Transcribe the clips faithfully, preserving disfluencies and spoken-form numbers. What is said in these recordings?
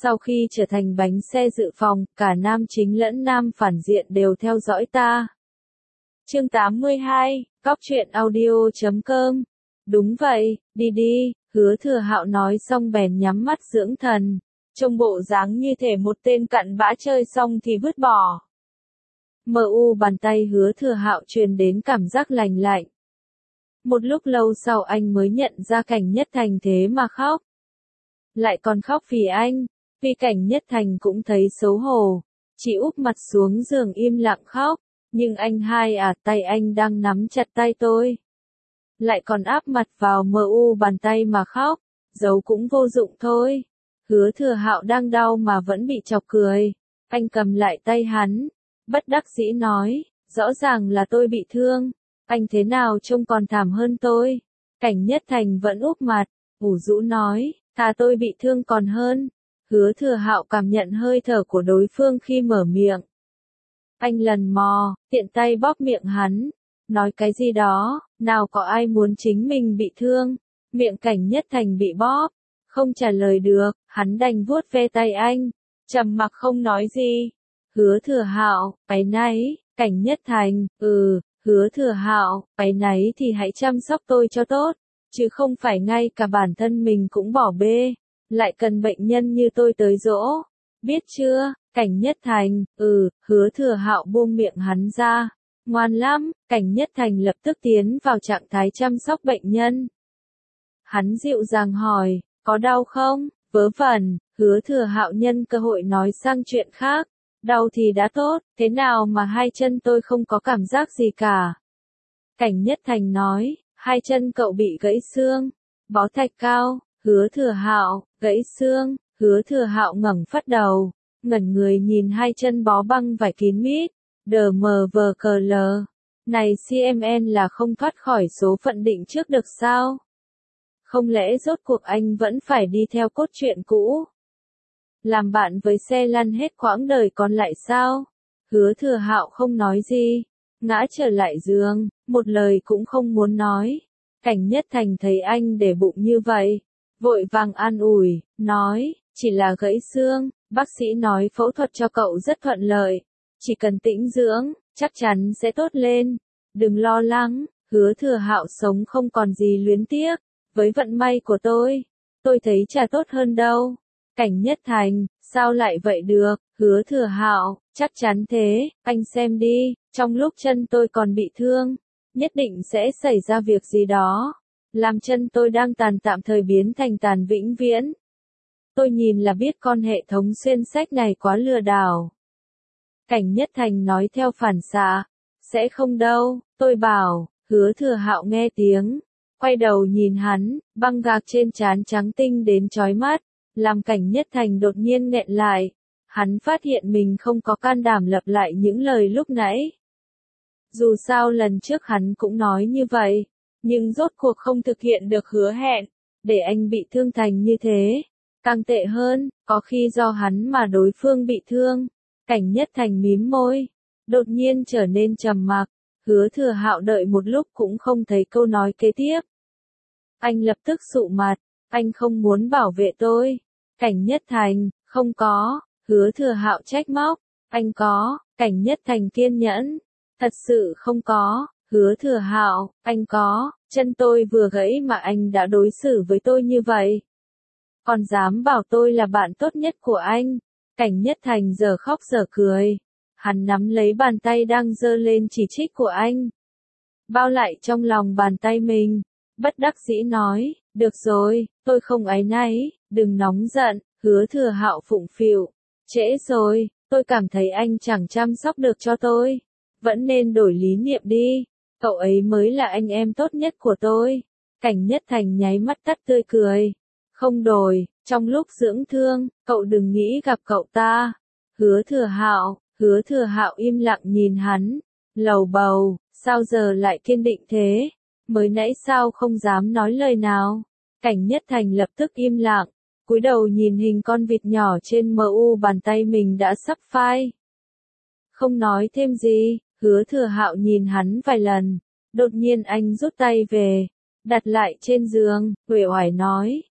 Sau khi trở thành bánh xe dự phòng, cả nam chính lẫn nam phản diện đều theo dõi ta. Chương tám mươi hai, Cóc truyện audio chấm com. Đúng vậy, đi đi, Hứa Thừa Hạo nói xong bèn nhắm mắt dưỡng thần, trông bộ dáng như thể một tên cặn bã chơi xong thì vứt bỏ. Mờ u bàn tay Hứa Thừa Hạo truyền đến cảm giác lành lạnh. Một lúc lâu sau anh mới nhận ra Cảnh Nhất Thành thế mà khóc. Lại còn khóc vì anh, vì Cảnh Nhất Thành cũng thấy xấu hổ, chỉ úp mặt xuống giường im lặng khóc, nhưng anh hai à, tay anh đang nắm chặt tay tôi. Lại còn áp mặt vào mờ u bàn tay mà khóc, giấu cũng vô dụng thôi. Hứa Thừa Hạo đang đau mà vẫn bị chọc cười, anh cầm lại tay hắn, bất đắc dĩ nói, rõ ràng là tôi bị thương, anh thế nào trông còn thảm hơn tôi. Cảnh Nhất Thành vẫn úp mặt, ủ rũ nói, thà tôi bị thương còn hơn. Hứa Thừa Hạo cảm nhận hơi thở của đối phương khi mở miệng. Anh lần mò, tiện tay bóp miệng hắn, nói cái gì đó, nào có ai muốn chính mình bị thương. Miệng Cảnh Nhất Thành bị bóp, không trả lời được, hắn đành vuốt ve tay anh, trầm mặc không nói gì. Hứa Thừa Hạo, áy náy. Cảnh Nhất Thành, ừ, Hứa Thừa Hạo, áy náy thì hãy chăm sóc tôi cho tốt, chứ không phải ngay cả bản thân mình cũng bỏ bê, lại cần bệnh nhân như tôi tới dỗ, biết chưa? Cảnh Nhất Thành, ừ, Hứa Thừa Hạo buông miệng hắn ra, ngoan lắm. Cảnh Nhất Thành lập tức tiến vào trạng thái chăm sóc bệnh nhân. Hắn dịu dàng hỏi, có đau không? Vớ vẩn. Hứa Thừa Hạo nhân cơ hội nói sang chuyện khác, đau thì đã tốt, thế nào mà hai chân tôi không có cảm giác gì cả. Cảnh Nhất Thành nói, hai chân cậu bị gãy xương, bó thạch cao. Hứa Thừa Hạo, gãy xương. Hứa Thừa Hạo ngẩng phát đầu, ngẩn người nhìn hai chân bó băng vải kín mít, đờ mờ vờ cờ lờ. Này xê em en là không thoát khỏi số phận định trước được sao? Không lẽ rốt cuộc anh vẫn phải đi theo cốt truyện cũ? Làm bạn với xe lăn hết quãng đời còn lại sao? Hứa Thừa Hạo không nói gì, ngã trở lại giường, một lời cũng không muốn nói. Cảnh Nhất Thành thấy anh để bụng như vậy, vội vàng an ủi, nói, chỉ là gãy xương, bác sĩ nói phẫu thuật cho cậu rất thuận lợi, chỉ cần tĩnh dưỡng, chắc chắn sẽ tốt lên, đừng lo lắng. Hứa Thừa Hạo sống không còn gì luyến tiếc, với vận may của tôi, tôi thấy chả tốt hơn đâu. Cảnh Nhất Thành, sao lại vậy được? Hứa Thừa Hạo, chắc chắn thế, anh xem đi, trong lúc chân tôi còn bị thương, nhất định sẽ xảy ra việc gì đó, làm chân tôi đang tàn tạm thời biến thành tàn vĩnh viễn. Tôi nhìn là biết con hệ thống xuyên sách này quá lừa đảo. Cảnh Nhất Thành nói theo phản xạ, sẽ không đâu, tôi bảo. Hứa Thừa Hạo nghe tiếng, quay đầu nhìn hắn, băng gạc trên trán trắng tinh đến chói mắt, làm Cảnh Nhất Thành đột nhiên nghẹn lại. Hắn phát hiện mình không có can đảm lặp lại những lời lúc nãy. Dù sao lần trước hắn cũng nói như vậy, nhưng rốt cuộc không thực hiện được hứa hẹn, để anh bị thương thành như thế. Càng tệ hơn, có khi do hắn mà đối phương bị thương. Cảnh Nhất Thành mím môi, đột nhiên trở nên trầm mặc. Hứa Thừa Hạo đợi một lúc cũng không thấy câu nói kế tiếp. Anh lập tức sụ mặt, anh không muốn bảo vệ tôi. Cảnh Nhất Thành, không có. Hứa Thừa Hạo trách móc, anh có. Cảnh Nhất Thành kiên nhẫn, thật sự không có. Hứa Thừa Hạo, anh có, chân tôi vừa gãy mà anh đã đối xử với tôi như vậy. Còn dám bảo tôi là bạn tốt nhất của anh. Cảnh Nhất Thành giờ khóc giờ cười. Hắn nắm lấy bàn tay đang giơ lên chỉ trích của anh, bao lại trong lòng bàn tay mình, bất đắc dĩ nói, được rồi, tôi không áy náy, đừng nóng giận. Hứa Thừa Hạo phụng phịu, trễ rồi, tôi cảm thấy anh chẳng chăm sóc được cho tôi, vẫn nên đổi lý niệm đi, cậu ấy mới là anh em tốt nhất của tôi. Cảnh Nhất Thành nháy mắt tắt tươi cười, không đổi, trong lúc dưỡng thương, cậu đừng nghĩ gặp cậu ta. Hứa Thừa Hạo, Hứa Thừa Hạo im lặng nhìn hắn, lầu bầu, sao giờ lại kiên định thế, mới nãy sao không dám nói lời nào. Cảnh Nhất Thành lập tức im lặng, cúi đầu nhìn hình con vịt nhỏ trên mờ u bàn tay mình đã sắp phai. Không nói thêm gì. Hứa Thừa Hạo nhìn hắn vài lần, đột nhiên anh rút tay về, đặt lại trên giường, uể oải nói,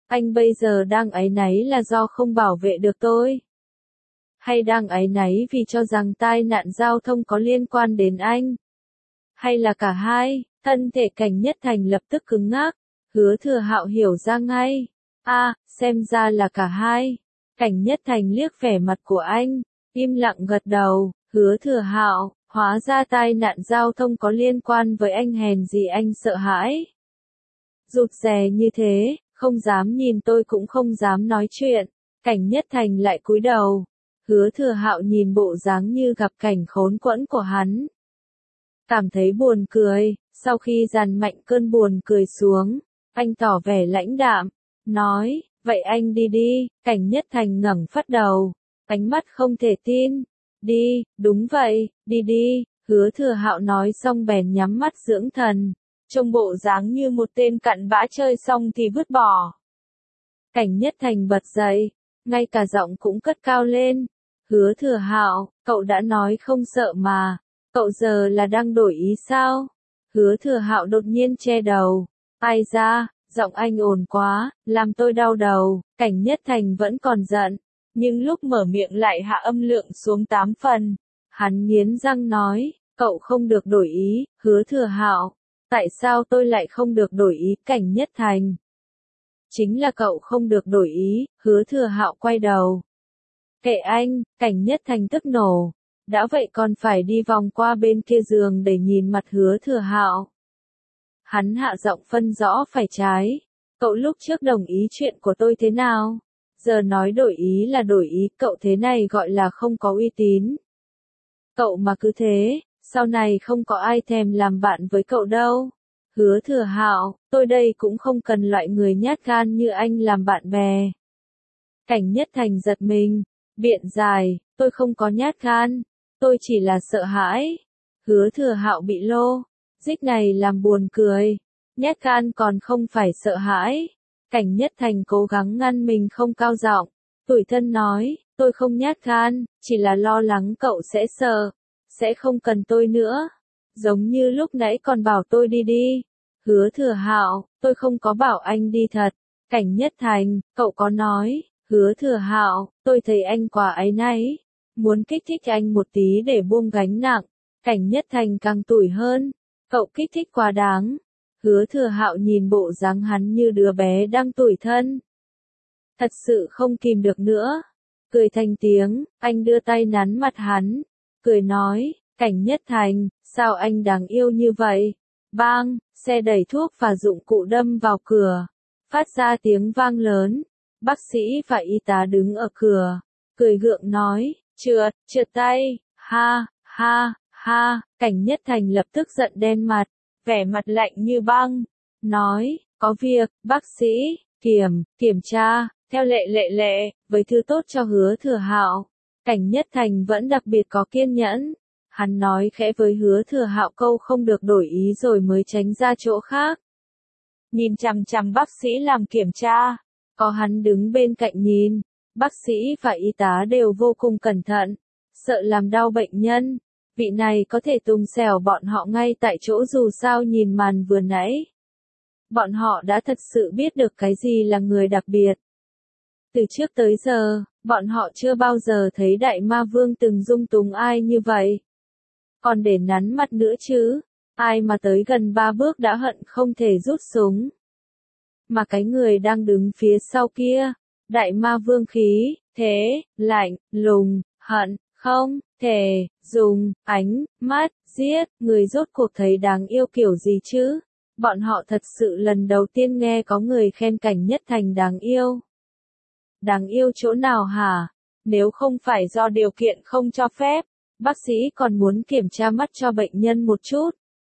Anh bây giờ đang áy náy là do không bảo vệ được tôi? Hay đang áy náy vì cho rằng tai nạn giao thông có liên quan đến anh? Hay là cả hai? Thân thể Cảnh Nhất Thành lập tức cứng ngắc. Hứa Thừa Hạo hiểu ra ngay. A, à, xem ra là cả hai. Cảnh Nhất Thành liếc vẻ mặt của anh, im lặng gật đầu. Hứa Thừa Hạo, hóa ra tai nạn giao thông có liên quan với anh, hèn gì anh sợ hãi. Rụt rè như thế, không dám nhìn tôi cũng không dám nói chuyện. Cảnh Nhất Thành lại cúi đầu. Hứa Thừa Hạo nhìn bộ dáng như gặp cảnh khốn quẫn của hắn, cảm thấy buồn cười. Sau khi dàn mạnh cơn buồn cười xuống, anh tỏ vẻ lãnh đạm, nói, vậy anh đi đi. Cảnh Nhất Thành ngẩng phát đầu, ánh mắt không thể tin. Đi, đúng vậy, đi đi. Hứa Thừa Hạo nói xong bèn nhắm mắt dưỡng thần, trông bộ dáng như một tên cặn bã chơi xong thì vứt bỏ. Cảnh Nhất Thành bật dậy, ngay cả giọng cũng cất cao lên. Hứa Thừa Hạo, cậu đã nói không sợ mà, cậu giờ là đang đổi ý sao? Hứa Thừa Hạo đột nhiên che đầu, ai ra, giọng anh ồn quá, làm tôi đau đầu. Cảnh Nhất Thành vẫn còn giận, nhưng lúc mở miệng lại hạ âm lượng xuống tám phần. Hắn nghiến răng nói, cậu không được đổi ý. Hứa Thừa Hạo, tại sao tôi lại không được đổi ý? Cảnh Nhất Thành, chính là cậu không được đổi ý. Hứa Thừa Hạo quay đầu. Kệ anh. Cảnh Nhất Thành tức nổ. Đã vậy còn phải đi vòng qua bên kia giường để nhìn mặt Hứa Thừa Hạo. Hắn hạ giọng phân rõ phải trái. Cậu lúc trước đồng ý chuyện của tôi thế nào? Giờ nói đổi ý là đổi ý, cậu thế này gọi là không có uy tín. Cậu mà cứ thế, sau này không có ai thèm làm bạn với cậu đâu. Hứa Thừa Hạo, tôi đây cũng không cần loại người nhát gan như anh làm bạn bè. Cảnh Nhất Thành giật mình, biện giải, tôi không có nhát gan, tôi chỉ là sợ hãi. Hứa Thừa Hạo bị lô dích này làm buồn cười, nhát gan còn không phải sợ hãi. Cảnh Nhất Thành cố gắng ngăn mình không cao giọng, tủi thân nói, tôi không nhát gan, chỉ là lo lắng cậu sẽ sợ, sẽ không cần tôi nữa. Giống như lúc nãy còn bảo tôi đi đi. Hứa Thừa Hạo, tôi không có bảo anh đi thật. Cảnh Nhất Thành, cậu có nói. Hứa Thừa Hạo, tôi thấy anh quá áy náy, muốn kích thích anh một tí để buông gánh nặng. Cảnh Nhất Thành càng tủi hơn, cậu kích thích quá đáng. Hứa Thừa Hạo nhìn bộ dáng hắn như đứa bé đang tủi thân, thật sự không kìm được nữa, cười thành tiếng. Anh đưa tay nắn mặt hắn, cười nói, Cảnh Nhất Thành, sao anh đáng yêu như vậy? Bang, xe đẩy thuốc và dụng cụ đâm vào cửa, phát ra tiếng vang lớn. Bác sĩ và y tá đứng ở cửa, cười gượng nói, trượt, trượt tay, ha, ha, ha. Cảnh Nhất Thành lập tức giận đen mặt, vẻ mặt lạnh như băng, nói, có việc. Bác sĩ, kiểm, kiểm tra, theo lệ lệ lệ, với thứ tốt cho Hứa Thừa Hạo. Cảnh Nhất Thành vẫn đặc biệt có kiên nhẫn, hắn nói khẽ với Hứa Thừa Hạo câu không được đổi ý rồi mới tránh ra chỗ khác. Nhìn chằm chằm bác sĩ làm kiểm tra. Có hắn đứng bên cạnh nhìn, bác sĩ và y tá đều vô cùng cẩn thận, sợ làm đau bệnh nhân. Vị này có thể tung xẻo bọn họ ngay tại chỗ, dù sao nhìn màn vừa nãy, bọn họ đã thật sự biết được cái gì là người đặc biệt. Từ trước tới giờ, bọn họ chưa bao giờ thấy Đại Ma Vương từng dung túng ai như vậy. Còn để nắn mặt nữa chứ, ai mà tới gần ba bước đã hận không thể rút súng. Mà cái người đang đứng phía sau kia, Đại Ma Vương khí, thế, lạnh, lùng, hận, không thể dùng ánh mắt giết người, rốt cuộc thấy đáng yêu kiểu gì chứ? Bọn họ thật sự lần đầu tiên nghe có người khen Cảnh Nhất Thành đáng yêu. Đáng yêu chỗ nào hả? Nếu không phải do điều kiện không cho phép, bác sĩ còn muốn kiểm tra mắt cho bệnh nhân một chút,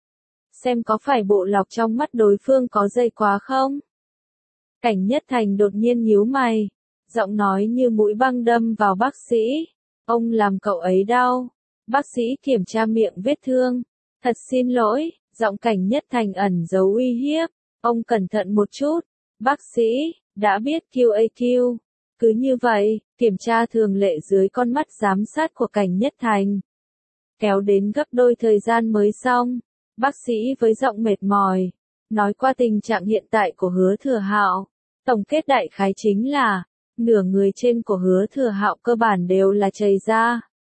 xem có phải bộ lọc trong mắt đối phương có dày quá không? Cảnh Nhất Thành đột nhiên nhíu mày, giọng nói như mũi băng đâm vào bác sĩ. Ông làm cậu ấy đau. Bác sĩ kiểm tra miệng vết thương. Thật xin lỗi, giọng Cảnh Nhất Thành ẩn giấu uy hiếp. Ông cẩn thận một chút. Bác sĩ, đã biết quy a quy. Cứ như vậy, kiểm tra thường lệ dưới con mắt giám sát của Cảnh Nhất Thành. Kéo đến gấp đôi thời gian mới xong. Bác sĩ với giọng mệt mỏi, nói qua tình trạng hiện tại của Hứa Thừa Hạo. Tổng kết đại khái chính là, nửa người trên của Hứa Thừa Hạo cơ bản đều là chảy ra.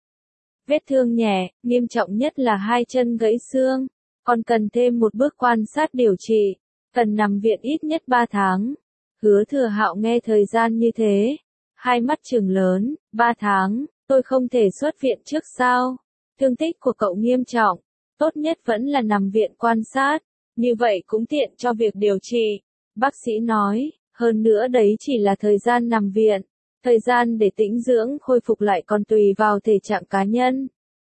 Vết thương nhẹ, nghiêm trọng nhất là hai chân gãy xương, còn cần thêm một bước quan sát điều trị, cần nằm viện ít nhất ba tháng. Hứa Thừa Hạo nghe thời gian như thế, hai mắt trừng lớn, ba tháng, tôi không thể xuất viện trước sao? Thương tích của cậu nghiêm trọng, tốt nhất vẫn là nằm viện quan sát, như vậy cũng tiện cho việc điều trị. Bác sĩ nói, hơn nữa đấy chỉ là thời gian nằm viện, thời gian để tĩnh dưỡng khôi phục lại còn tùy vào thể trạng cá nhân.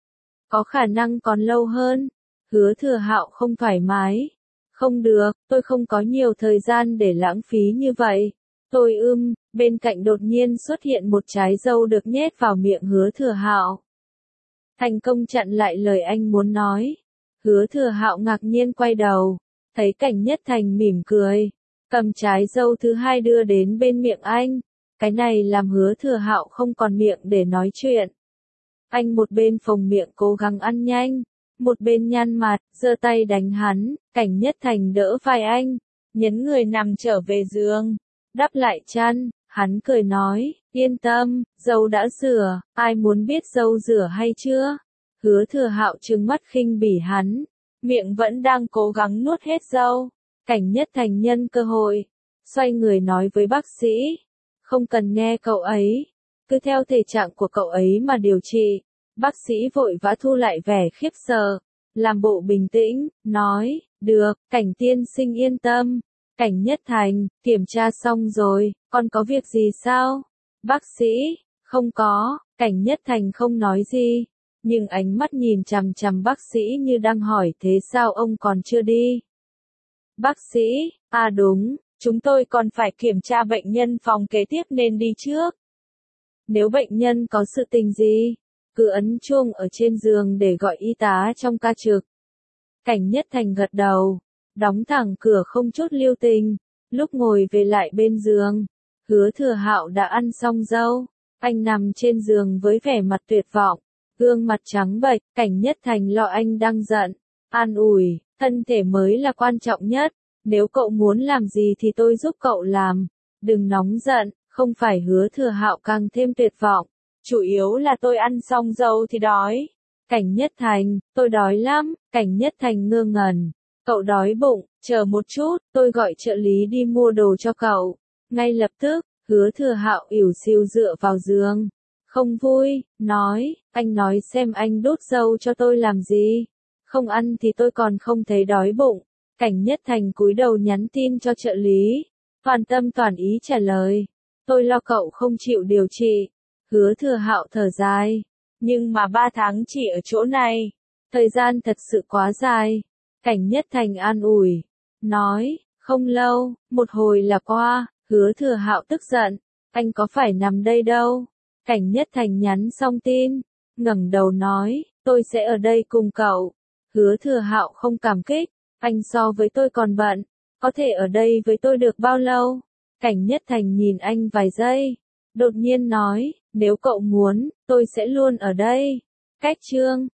Có khả năng còn lâu hơn. Hứa Thừa Hạo không thoải mái. Không được, tôi không có nhiều thời gian để lãng phí như vậy. Tôi ưm, bên cạnh đột nhiên xuất hiện một trái dâu được nhét vào miệng Hứa Thừa Hạo. Thành công chặn lại lời anh muốn nói. Hứa Thừa Hạo ngạc nhiên quay đầu, thấy Cảnh Nhất Thành mỉm cười, cầm trái dâu thứ hai đưa đến bên miệng anh. Cái này làm Hứa Thừa Hạo không còn miệng để nói chuyện. Anh một bên phồng miệng cố gắng ăn nhanh, một bên nhăn mặt, giơ tay đánh hắn. Cảnh Nhất Thành đỡ vai anh, nhấn người nằm trở về giường, đắp lại chăn. Hắn cười nói, yên tâm, dâu đã rửa, ai muốn biết dâu rửa hay chưa? Hứa Thừa Hạo trừng mắt khinh bỉ hắn, miệng vẫn đang cố gắng nuốt hết dâu. Cảnh Nhất Thành nhân cơ hội, xoay người nói với bác sĩ, không cần nghe cậu ấy, cứ theo thể trạng của cậu ấy mà điều trị. Bác sĩ vội vã thu lại vẻ khiếp sợ, làm bộ bình tĩnh, nói, được, Cảnh tiên sinh yên tâm. Cảnh Nhất Thành, kiểm tra xong rồi, còn có việc gì sao? Bác sĩ, không có. Cảnh Nhất Thành không nói gì, nhưng ánh mắt nhìn chằm chằm bác sĩ như đang hỏi thế sao ông còn chưa đi? Bác sĩ, à đúng, chúng tôi còn phải kiểm tra bệnh nhân phòng kế tiếp nên đi trước. Nếu bệnh nhân có sự tình gì, cứ ấn chuông ở trên giường để gọi y tá trong ca trực. Cảnh Nhất Thành gật đầu, đóng thẳng cửa không chút lưu tình. Lúc ngồi về lại bên giường, Hứa Thừa Hạo đã ăn xong dâu, anh nằm trên giường với vẻ mặt tuyệt vọng, gương mặt trắng bệch. Cảnh Nhất Thành lo anh đang giận, an ủi, thân thể mới là quan trọng nhất, nếu cậu muốn làm gì thì tôi giúp cậu làm, đừng nóng giận. Không phải. Hứa Thừa Hạo càng thêm tuyệt vọng, chủ yếu là tôi ăn xong dâu thì đói. Cảnh Nhất Thành, tôi đói lắm. Cảnh Nhất Thành ngơ ngẩn, cậu đói bụng, chờ một chút, tôi gọi trợ lý đi mua đồ cho cậu. Ngay lập tức, Hứa Thừa Hạo ỉu xìu dựa vào giường, không vui, nói, anh nói xem anh đốt dâu cho tôi làm gì, không ăn thì tôi còn không thấy đói bụng. Cảnh Nhất Thành cúi đầu nhắn tin cho trợ lý, toàn tâm toàn ý trả lời, tôi lo cậu không chịu điều trị. Hứa Thừa Hạo thở dài, nhưng mà ba tháng chỉ ở chỗ này, thời gian thật sự quá dài. Cảnh Nhất Thành an ủi, nói, không lâu, một hồi là qua. Hứa Thừa Hạo tức giận, anh có phải nằm đây đâu. Cảnh Nhất Thành nhắn xong tin, ngẩng đầu nói, tôi sẽ ở đây cùng cậu. Hứa Thừa Hạo không cảm kích, anh so với tôi còn bận, có thể ở đây với tôi được bao lâu? Cảnh Nhất Thành nhìn anh vài giây, đột nhiên nói, nếu cậu muốn, tôi sẽ luôn ở đây. Cách chương